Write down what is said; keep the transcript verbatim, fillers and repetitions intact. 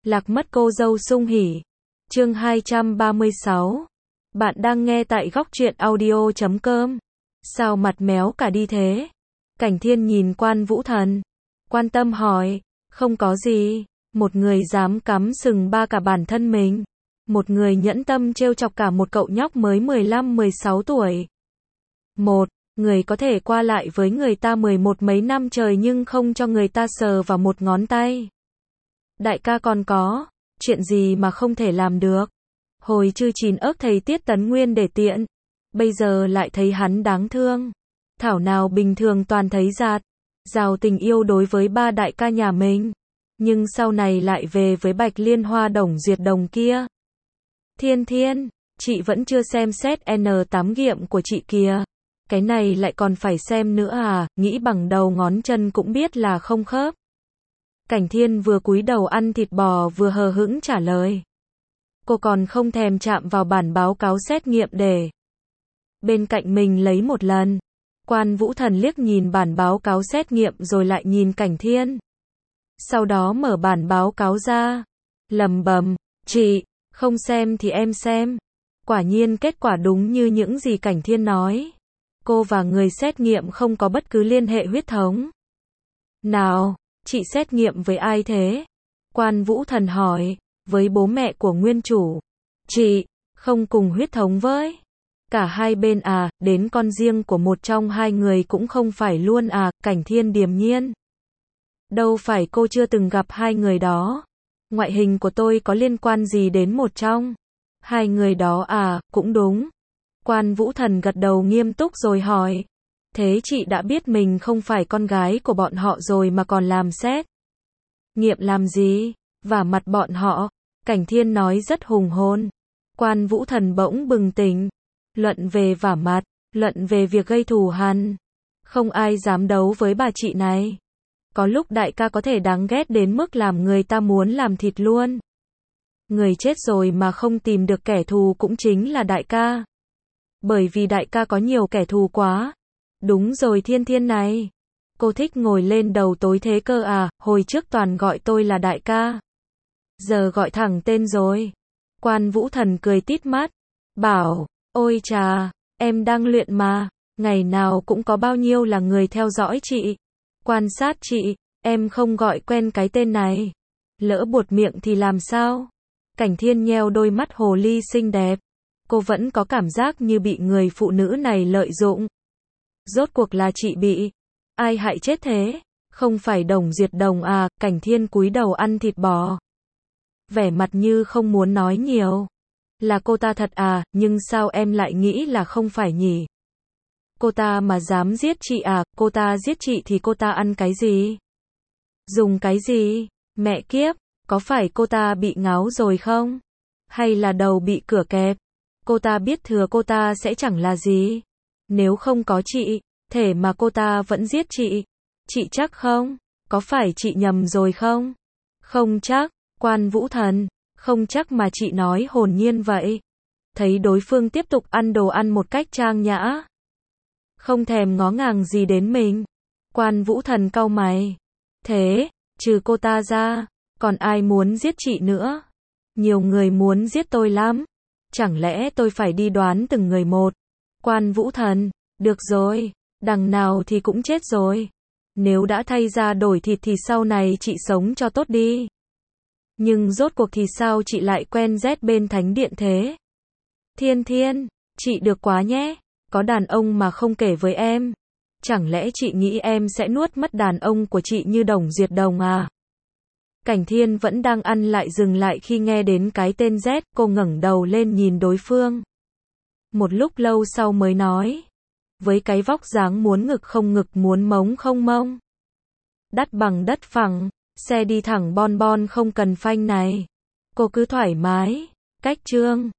Lạc mất cô dâu sung hỉ. Chương hai trăm ba mươi sáu. Bạn đang nghe tại góc truyện audio chấm com. Sao mặt méo cả đi thế? Cảnh Thiên nhìn Quan Vũ Thần, quan tâm hỏi. Không có gì, một người dám cắm sừng ba cả bản thân mình. Một người nhẫn tâm trêu chọc cả một cậu nhóc mới mười lăm mười sáu tuổi. Một người có thể qua lại với người ta mười một mấy năm trời nhưng không cho người ta sờ vào một ngón tay. Đại ca còn có chuyện gì mà không thể làm được? Hồi chư chín ức thầy Tiết Tấn Nguyên để tiện, bây giờ lại thấy hắn đáng thương. Thảo nào bình thường toàn thấy giạt rào tình yêu đối với ba đại ca nhà mình, nhưng sau này lại về với Bạch Liên Hoa Đồng Duyệt Đồng kia. Thiên Thiên, chị vẫn chưa xem xét N tám nghiệm của chị kìa. Cái này lại còn phải xem nữa à? Nghĩ bằng đầu ngón chân cũng biết là không khớp. Cảnh Thiên vừa cúi đầu ăn thịt bò vừa hờ hững trả lời. Cô còn không thèm chạm vào bản báo cáo xét nghiệm để bên cạnh mình lấy một lần. Quan Vũ Thần liếc nhìn bản báo cáo xét nghiệm rồi lại nhìn Cảnh Thiên. Sau đó mở bản báo cáo ra, lẩm bẩm, chị, không xem thì em xem. Quả nhiên kết quả đúng như những gì Cảnh Thiên nói. Cô và người xét nghiệm không có bất cứ liên hệ huyết thống. Nào, chị xét nghiệm với ai thế? Quan Vũ Thần hỏi. Với bố mẹ của nguyên chủ. Chị, không cùng huyết thống với cả hai bên à? Đến con riêng của một trong hai người cũng không phải luôn à? Cảnh Thiên điềm nhiên. Đâu phải, cô chưa từng gặp hai người đó. Ngoại hình của tôi có liên quan gì đến một trong hai người đó à? Cũng đúng. Quan Vũ Thần gật đầu nghiêm túc rồi hỏi. Thế chị đã biết mình không phải con gái của bọn họ rồi mà còn làm xét nghiệm làm gì? Vả mặt bọn họ. Cảnh Thiên nói rất hùng hồn. Quan Vũ Thần bỗng bừng tỉnh. Luận về vả mặt, luận về việc gây thù hằn. Không ai dám đấu với bà chị này. Có lúc đại ca có thể đáng ghét đến mức làm người ta muốn làm thịt luôn. Người chết rồi mà không tìm được kẻ thù cũng chính là đại ca. Bởi vì đại ca có nhiều kẻ thù quá. Đúng rồi Thiên Thiên này. Cô thích ngồi lên đầu tối thế cơ à? Hồi trước toàn gọi tôi là đại ca. Giờ gọi thẳng tên rồi. Quan Vũ Thần cười tít mắt. Bảo, ôi chà, em đang luyện mà. Ngày nào cũng có bao nhiêu là người theo dõi chị. Quan sát chị, em không gọi quen cái tên này. Lỡ buột miệng thì làm sao? Cảnh Thiên nheo đôi mắt hồ ly xinh đẹp. Cô vẫn có cảm giác như bị người phụ nữ này lợi dụng. Rốt cuộc là chị bị ai hại chết thế? Không phải Đồng Duyệt Đồng à? Cảnh Thiên cúi đầu ăn thịt bò, vẻ mặt như không muốn nói nhiều. Là cô ta thật à? Nhưng sao em lại nghĩ là không phải nhỉ? Cô ta mà dám giết chị à? Cô ta giết chị thì cô ta ăn cái gì? Dùng cái gì? Mẹ kiếp, có phải cô ta bị ngáo rồi không? Hay là đầu bị cửa kẹp? Cô ta biết thừa cô ta sẽ chẳng là gì. Nếu không có chị, thể mà cô ta vẫn giết chị. Chị chắc không? Có phải chị nhầm rồi không? Không chắc. Quan Vũ Thần, không chắc mà chị nói hồn nhiên vậy. Thấy đối phương tiếp tục ăn đồ ăn một cách trang nhã, không thèm ngó ngàng gì đến mình. Quan Vũ Thần cau mày. Thế, trừ cô ta ra, còn ai muốn giết chị nữa? Nhiều người muốn giết tôi lắm. Chẳng lẽ tôi phải đi đoán từng người một? Quan Vũ Thần, được rồi, đằng nào thì cũng chết rồi. Nếu đã thay ra đổi thịt thì sau này chị sống cho tốt đi. Nhưng rốt cuộc thì sao chị lại quen rét bên thánh điện thế? Thiên Thiên, chị được quá nhé. Có đàn ông mà không kể với em. Chẳng lẽ chị nghĩ em sẽ nuốt mất đàn ông của chị như Đồng Duyệt Đồng à? Cảnh Thiên vẫn đang ăn lại dừng lại khi nghe đến cái tên Z. Cô ngẩng đầu lên nhìn đối phương. Một lúc lâu sau mới nói. Với cái vóc dáng muốn ngực không ngực muốn mống không mông. Đắt bằng đất phẳng. Xe đi thẳng bon bon không cần phanh này. Cô cứ thoải mái. Cách trương.